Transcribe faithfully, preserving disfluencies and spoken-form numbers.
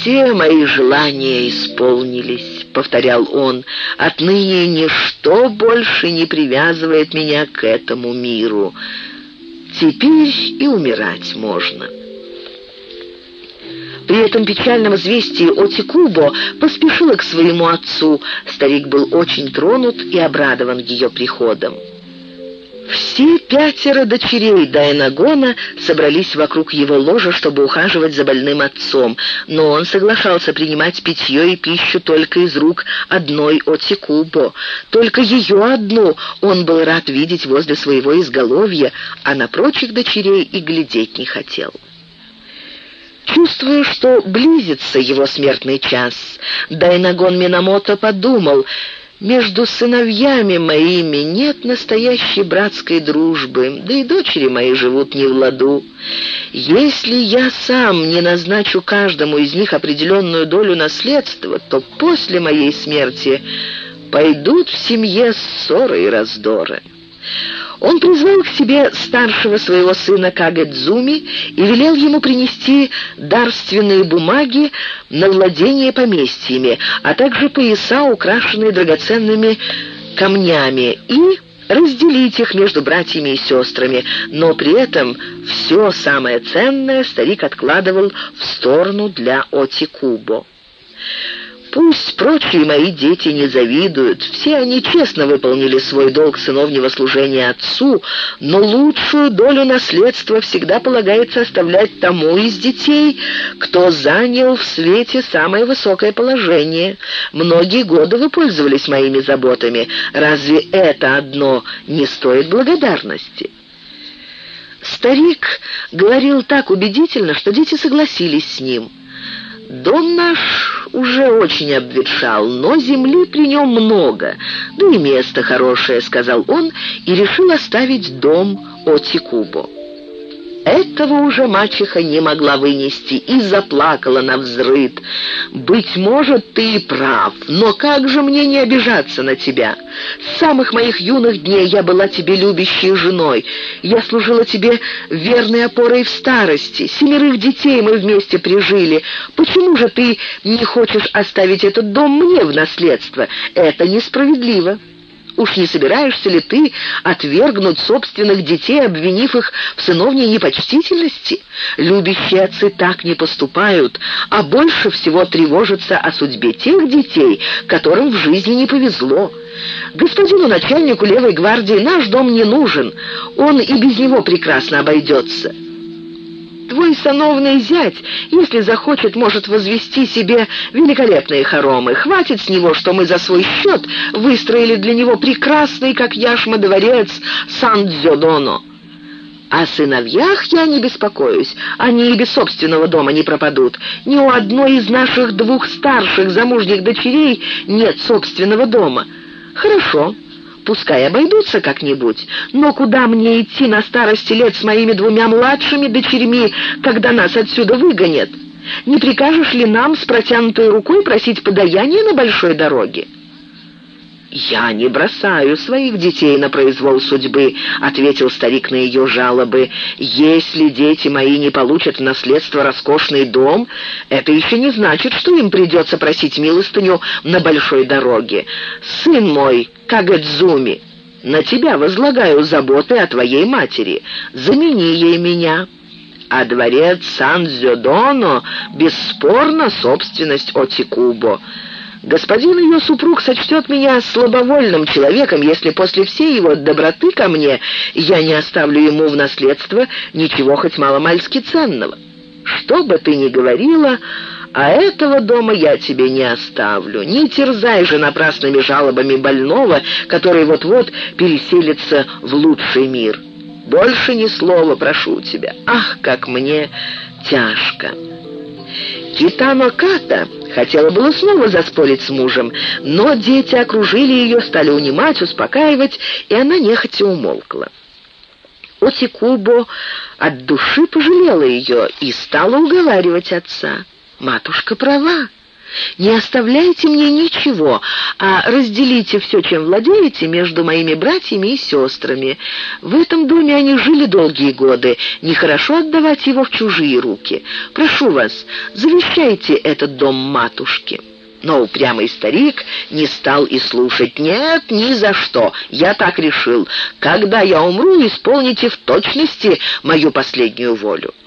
«Все мои желания исполнились», — повторял он. «Отныне ничто больше не привязывает меня к этому миру. Теперь и умирать можно». При этом печальном известии Оти-Кубо поспешила к своему отцу. Старик был очень тронут и обрадован ее приходом. Все пятеро дочерей Дайнагона собрались вокруг его ложа, чтобы ухаживать за больным отцом, но он соглашался принимать питье и пищу только из рук одной Оти-Кубо. Только ее одну он был рад видеть возле своего изголовья, а на прочих дочерей и глядеть не хотел. Чувствуя, что близится его смертный час, Дайнагон Минамото подумал: «Между сыновьями моими нет настоящей братской дружбы, да и дочери мои живут не в ладу. Если я сам не назначу каждому из них определенную долю наследства, то после моей смерти пойдут в семье ссоры и раздоры». Он призвал к себе старшего своего сына Кагэдзуми и велел ему принести дарственные бумаги на владение поместьями, а также пояса, украшенные драгоценными камнями, и разделить их между братьями и сестрами, но при этом все самое ценное старик откладывал в сторону для Оти-Кубо. «Пусть прочие мои дети не завидуют, все они честно выполнили свой долг сыновнего служения отцу, но лучшую долю наследства всегда полагается оставлять тому из детей, кто занял в свете самое высокое положение. Многие годы вы пользовались моими заботами, разве это одно не стоит благодарности?» Старик говорил так убедительно, что дети согласились с ним. «Дом наш уже очень обветшал, но земли при нем много, да и место хорошее», — сказал он, и решил оставить дом Оти-Кубо. Этого уже мачеха не могла вынести и заплакала навзрыд. «Быть может, ты и прав, но как же мне не обижаться на тебя? С самых моих юных дней я была тебе любящей женой. Я служила тебе верной опорой в старости. Семерых детей мы вместе прижили. Почему же ты не хочешь оставить этот дом мне в наследство? Это несправедливо. Уж не собираешься ли ты отвергнуть собственных детей, обвинив их в сыновней непочтительности? Любящие отцы так не поступают, а больше всего тревожатся о судьбе тех детей, которым в жизни не повезло. Господину начальнику левой гвардии наш дом не нужен, он и без него прекрасно обойдется. Твой сановный зять, если захочет, может возвести себе великолепные хоромы. Хватит с него, что мы за свой счет выстроили для него прекрасный, как яшма, дворец Сан-Дзёдоно. О сыновьях я не беспокоюсь, они и без собственного дома не пропадут. Ни у одной из наших двух старших замужних дочерей нет собственного дома. Хорошо. Пускай обойдутся как-нибудь, но куда мне идти на старости лет с моими двумя младшими дочерьми, когда нас отсюда выгонят? Не прикажешь ли нам с протянутой рукой просить подаяние на большой дороге?» «Я не бросаю своих детей на произвол судьбы», — ответил старик на ее жалобы. «Если дети мои не получат в наследство роскошный дом, это еще не значит, что им придется просить милостыню на большой дороге. Сын мой, Кагэдзуми, на тебя возлагаю заботы о твоей матери. Замени ей меня. А дворец Сан-Дзёдоно бесспорно собственность Оти-Кубо. Господин ее супруг сочтет меня слабовольным человеком, если после всей его доброты ко мне я не оставлю ему в наследство ничего хоть маломальски ценного. Что бы ты ни говорила, а этого дома я тебе не оставлю. Не терзай же напрасными жалобами больного, который вот-вот переселится в лучший мир. Больше ни слова, прошу тебя. Ах, как мне тяжко». Китано Ката хотела было снова заспорить с мужем, но дети окружили ее, стали унимать, успокаивать, и она нехотя умолкла. Оти-Кубо от души пожалела ее и стала уговаривать отца. «Матушка права. Не оставляйте мне ничего, а разделите все, чем владеете, между моими братьями и сестрами. В этом доме они жили долгие годы, нехорошо отдавать его в чужие руки. Прошу вас, завещайте этот дом матушке». Но упрямый старик не стал и слушать. «Нет, ни за что. Я так решил. Когда я умру, исполните в точности мою последнюю волю».